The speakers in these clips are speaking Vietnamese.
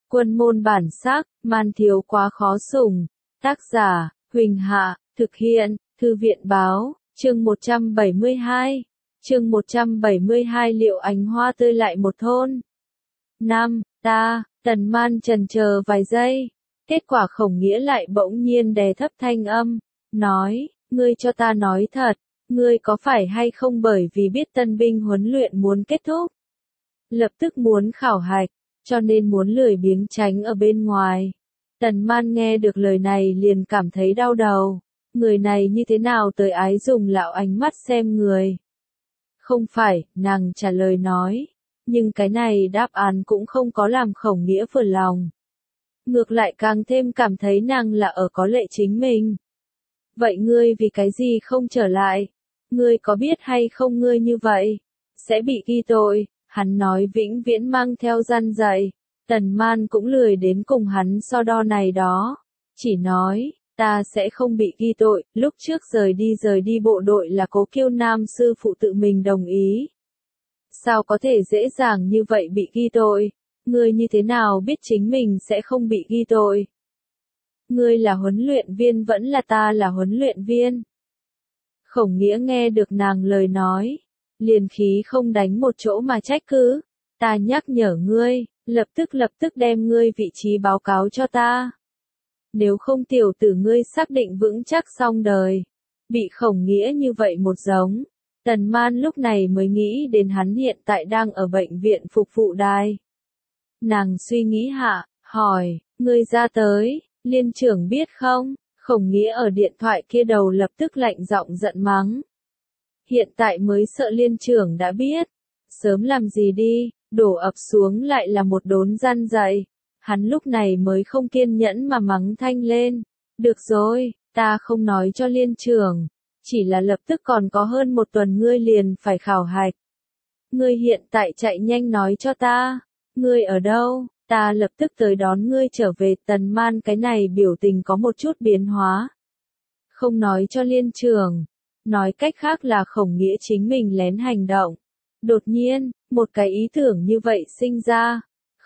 Quân môn bản sắc, man thiếu quá khó sủng. Tác giả, Huỳnh Hạ, thực hiện, Thư viện báo, chương 172. Chương 172 liệu ánh hoa tươi lại một thôn. Tần Man chần chờ vài giây. Kết quả Khổng Nghĩa lại bỗng nhiên đè thấp thanh âm, nói, ngươi cho ta nói thật, ngươi có phải hay không bởi vì biết tân binh huấn luyện muốn kết thúc, lập tức muốn khảo hạch, cho nên muốn lười biếng tránh ở bên ngoài. Tần Man nghe được lời này liền cảm thấy đau đầu, người này như thế nào tới ái dùng lạo ánh mắt xem người. Không phải, nàng trả lời nói, nhưng cái này đáp án cũng không có làm Khổng Nghĩa vừa lòng. Ngược lại càng thêm cảm thấy nàng là ở có lệ chính mình. Vậy ngươi vì cái gì không trở lại? Ngươi có biết hay không ngươi như vậy sẽ bị ghi tội, hắn nói vĩnh viễn mang theo răn dạy. Tần Man cũng lười đến cùng hắn so đo này đó, chỉ nói, ta sẽ không bị ghi tội, lúc trước rời đi bộ đội là Cố Kiêu Nam sư phụ tự mình đồng ý. Sao có thể dễ dàng như vậy bị ghi tội? Ngươi như thế nào biết chính mình sẽ không bị ghi tội? Ngươi là huấn luyện viên vẫn là ta là huấn luyện viên? Khổng Nghĩa nghe được nàng lời nói, liền khí không đánh một chỗ mà trách cứ, ta nhắc nhở ngươi, lập tức đem ngươi vị trí báo cáo cho ta. Nếu không tiểu tử ngươi xác định vững chắc xong đời. Bị Khổng Nghĩa như vậy một giống, Tần Man lúc này mới nghĩ đến hắn hiện tại đang ở bệnh viện phục vụ đài. Nàng suy nghĩ hạ, hỏi, ngươi ra tới, liên trưởng biết không? Khổng Nghĩa ở điện thoại kia đầu lập tức lạnh giọng giận mắng. Hiện tại mới sợ liên trưởng đã biết, sớm làm gì đi, đổ ập xuống lại là một đốn răn dạy. Hắn lúc này mới không kiên nhẫn mà mắng thanh lên. Được rồi, ta không nói cho liên trưởng, chỉ là lập tức còn có hơn một tuần ngươi liền phải khảo hạch. Ngươi hiện tại chạy nhanh nói cho ta, ngươi ở đâu, ta lập tức tới đón ngươi trở về. Tần Man cái này biểu tình có một chút biến hóa. Không nói cho liên trưởng, nói cách khác là Khổng Nghĩa chính mình lén hành động. Đột nhiên, một cái ý tưởng như vậy sinh ra.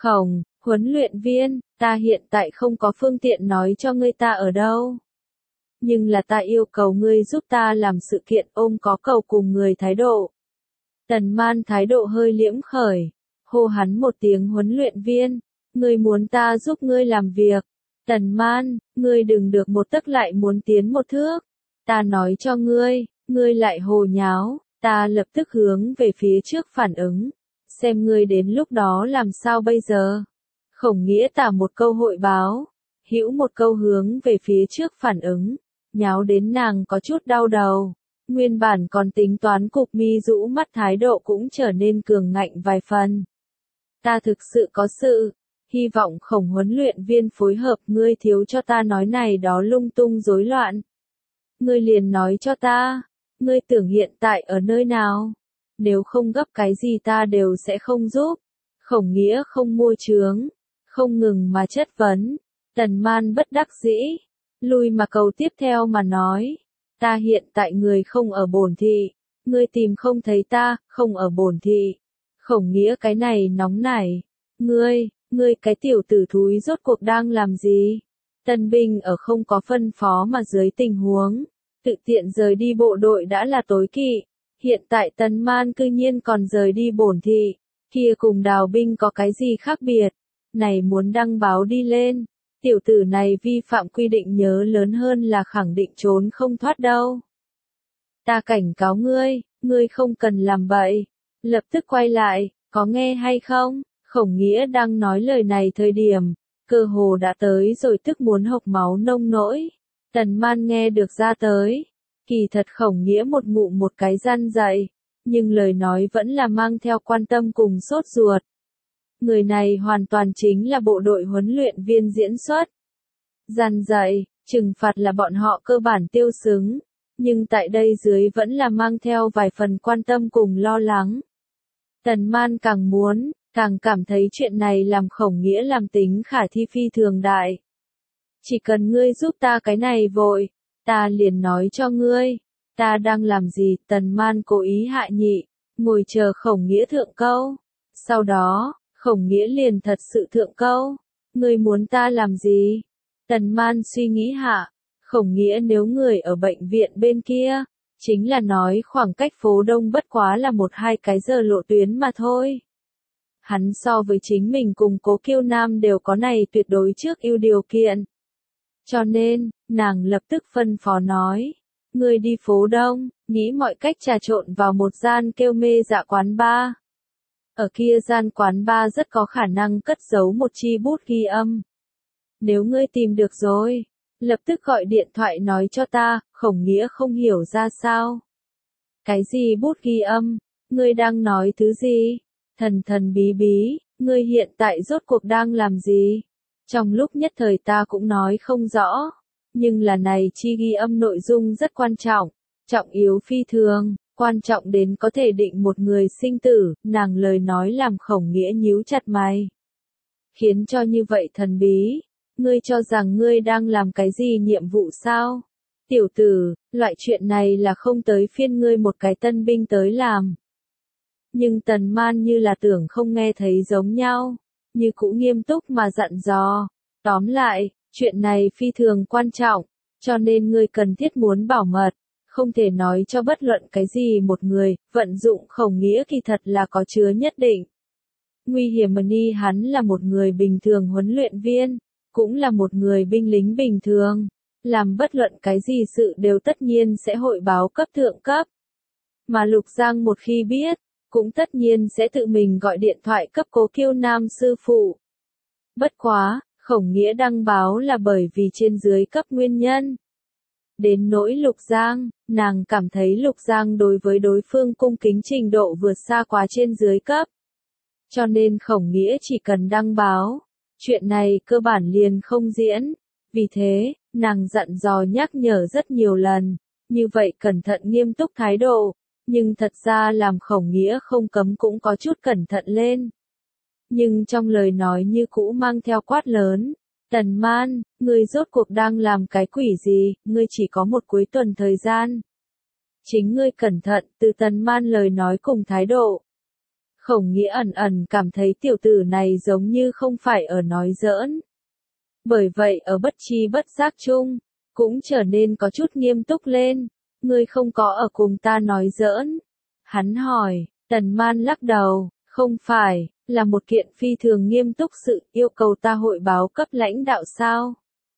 Huấn luyện viên, ta hiện tại không có phương tiện nói cho ngươi ta ở đâu. Nhưng là ta yêu cầu ngươi giúp ta làm sự kiện ôm có cầu cùng người thái độ. Tần Man thái độ hơi liễm khởi, hô hắn một tiếng huấn luyện viên, ngươi muốn ta giúp ngươi làm việc. Tần Man, ngươi đừng được một tấc lại muốn tiến một thước. Ta nói cho ngươi, ngươi lại hồ nháo, ta lập tức hướng về phía trước phản ứng. Xem ngươi đến lúc đó làm sao bây giờ. Khổng Nghĩa tả một câu hội báo, hữu một câu hướng về phía trước phản ứng, nháo đến nàng có chút đau đầu. Nguyên bản còn tính toán cụp mi rũ mắt thái độ cũng trở nên cường ngạnh vài phần. Ta thực sự có sự, hy vọng Khổng huấn luyện viên phối hợp, ngươi thiếu cho ta nói này đó lung tung rối loạn. Ngươi liền nói cho ta, ngươi tưởng hiện tại ở nơi nào? Nếu không gấp cái gì ta đều sẽ không giúp. Khổng Nghĩa không mua chướng, không ngừng mà chất vấn. Tần Man bất đắc dĩ, lui mà cầu tiếp theo mà nói, ta hiện tại người không ở Bổn thị, ngươi tìm không thấy ta, không ở Bổn thị. Khổng Nghĩa cái này nóng nảy, ngươi cái tiểu tử thúi rốt cuộc đang làm gì? Tân binh ở không có phân phó mà dưới tình huống, tự tiện rời đi bộ đội đã là tối kỵ. Hiện tại Tần Man cư nhiên còn rời đi Bổn thị, kia cùng đào binh có cái gì khác biệt? Này muốn đăng báo đi lên, tiểu tử này vi phạm quy định nhớ lớn hơn là khẳng định trốn không thoát đâu. Ta cảnh cáo ngươi không cần làm bậy, lập tức quay lại, có nghe hay không? Khổng Nghĩa đang nói lời này thời điểm, cơ hồ đã tới rồi tức muốn hộc máu nông nỗi. Tần Man nghe được ra tới, kỳ thật Khổng Nghĩa một ngụm một cái răn dạy, nhưng lời nói vẫn là mang theo quan tâm cùng sốt ruột. Người này hoàn toàn chính là bộ đội huấn luyện viên diễn xuất. Răn dạy, trừng phạt là bọn họ cơ bản tiêu xứng, nhưng tại đây dưới vẫn là mang theo vài phần quan tâm cùng lo lắng. Tần Man càng cảm thấy chuyện này làm Khổng Nghĩa làm tính khả thi phi thường đại. Chỉ cần ngươi giúp ta cái này vội, ta liền nói cho ngươi, ta đang làm gì. Tần Man cố ý hạ nhị, ngồi chờ Khổng Nghĩa thượng câu. Sau đó, Khổng Nghĩa liền thật sự thượng câu. Ngươi muốn ta làm gì? Tần Man suy nghĩ hạ, Khổng Nghĩa nếu người ở bệnh viện bên kia, chính là nói khoảng cách phố Đông bất quá là 1-2 cái giờ lộ tuyến mà thôi. Hắn so với chính mình cùng Cố Kiêu Nam đều có này tuyệt đối trước ưu điều kiện. Cho nên, nàng lập tức phân phó nói, ngươi đi phố Đông, nghĩ mọi cách trà trộn vào một gian kêu mê dạ quán bar. Ở kia gian quán bar rất có khả năng cất giấu một chi bút ghi âm. Nếu ngươi tìm được rồi, lập tức gọi điện thoại nói cho ta. Khổng Nghĩa không hiểu ra sao. Cái gì bút ghi âm? Ngươi đang nói thứ gì? Thần thần bí bí, ngươi hiện tại rốt cuộc đang làm gì? Trong lúc nhất thời ta cũng nói không rõ. Nhưng là này chi ghi âm nội dung rất quan trọng, trọng yếu phi thường, quan trọng đến có thể định một người sinh tử. Nàng lời nói làm Khổng Nghĩa nhíu chặt mày. Khiến cho như vậy thần bí. Ngươi cho rằng ngươi đang làm cái gì nhiệm vụ sao? Tiểu tử, loại chuyện này là không tới phiên ngươi một cái tân binh tới làm. Nhưng Tần Man như là tưởng không nghe thấy giống nhau, như cũ nghiêm túc mà dặn dò. Tóm lại, chuyện này phi thường quan trọng, cho nên ngươi cần thiết muốn bảo mật, không thể nói cho bất luận cái gì một người. Vận dụng Khổng Nghĩa kỳ thật là có chứa nhất định nguy hiểm. Ni hắn là một người bình thường huấn luyện viên, cũng là một người binh lính bình thường, làm bất luận cái gì sự đều tất nhiên sẽ hội báo cấp thượng cấp. Mà Lục Giang một khi biết, cũng tất nhiên sẽ tự mình gọi điện thoại cấp Cố Kiêu Nam sư phụ. Bất quá, Khổng Nghĩa đăng báo là bởi vì trên dưới cấp nguyên nhân. Đến nỗi Lục Giang, nàng cảm thấy Lục Giang đối với đối phương cung kính trình độ vượt xa quá trên dưới cấp. Cho nên Khổng Nghĩa chỉ cần đăng báo, chuyện này cơ bản liền không diễn. Vì thế, nàng dặn dò nhắc nhở rất nhiều lần, như vậy cẩn thận nghiêm túc thái độ, nhưng thật ra làm Khổng Nghĩa không cấm cũng có chút cẩn thận lên. Nhưng trong lời nói như cũ mang theo quát lớn, Tần Man, ngươi rốt cuộc đang làm cái quỷ gì, ngươi chỉ có một cuối tuần thời gian. Chính ngươi cẩn thận. Từ Tần Man lời nói cùng thái độ, Khổng Nghĩa ẩn ẩn cảm thấy tiểu tử này giống như không phải ở nói giỡn. Bởi vậy ở bất tri bất giác chung, cũng trở nên có chút nghiêm túc lên. Ngươi không có ở cùng ta nói giỡn. Hắn hỏi. Tần Man lắc đầu, không phải, là một kiện phi thường nghiêm túc sự, yêu cầu ta hội báo cấp lãnh đạo sao?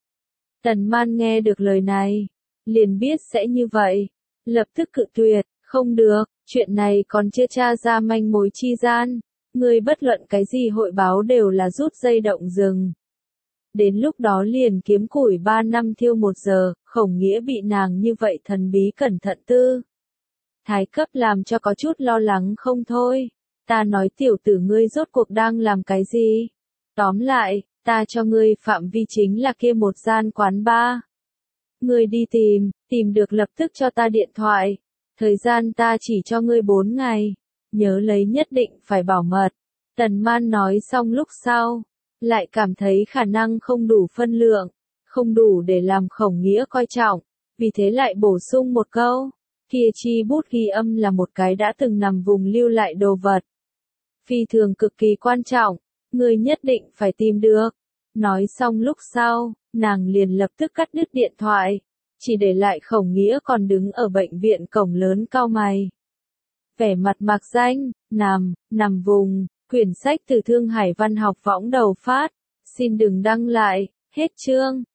Tần Man nghe được lời này, liền biết sẽ như vậy, lập tức cự tuyệt. Không được, chuyện này còn chưa tra ra manh mối chi gian, ngươi bất luận cái gì hội báo đều là rút dây động rừng. Đến lúc đó liền kiếm củi 3 năm thiêu 1 giờ. Khổng Nghĩa bị nàng như vậy thần bí cẩn thận tư thái cấp làm cho có chút lo lắng không thôi. Ta nói tiểu tử ngươi rốt cuộc đang làm cái gì? Tóm lại, ta cho ngươi phạm vi chính là kia một gian quán bar. Ngươi đi tìm được lập tức cho ta điện thoại. Thời gian ta chỉ cho ngươi 4 ngày. Nhớ lấy nhất định phải bảo mật. Tần Man nói xong lúc sau, lại cảm thấy khả năng không đủ phân lượng, không đủ để làm Khổng Nghĩa coi trọng. Vì thế lại bổ sung một câu, kia chi bút ghi âm là một cái đã từng nằm vùng lưu lại đồ vật. Phi thường cực kỳ quan trọng, ngươi nhất định phải tìm được. Nói xong lúc sau, nàng liền lập tức cắt đứt điện thoại, chỉ để lại Khổng Nghĩa còn đứng ở bệnh viện cổng lớn cau mày. Vẻ mặt mạc danh, nằm vùng, quyển sách từ Thương Hải Văn học võng đầu phát, xin đừng đăng lại, hết chương.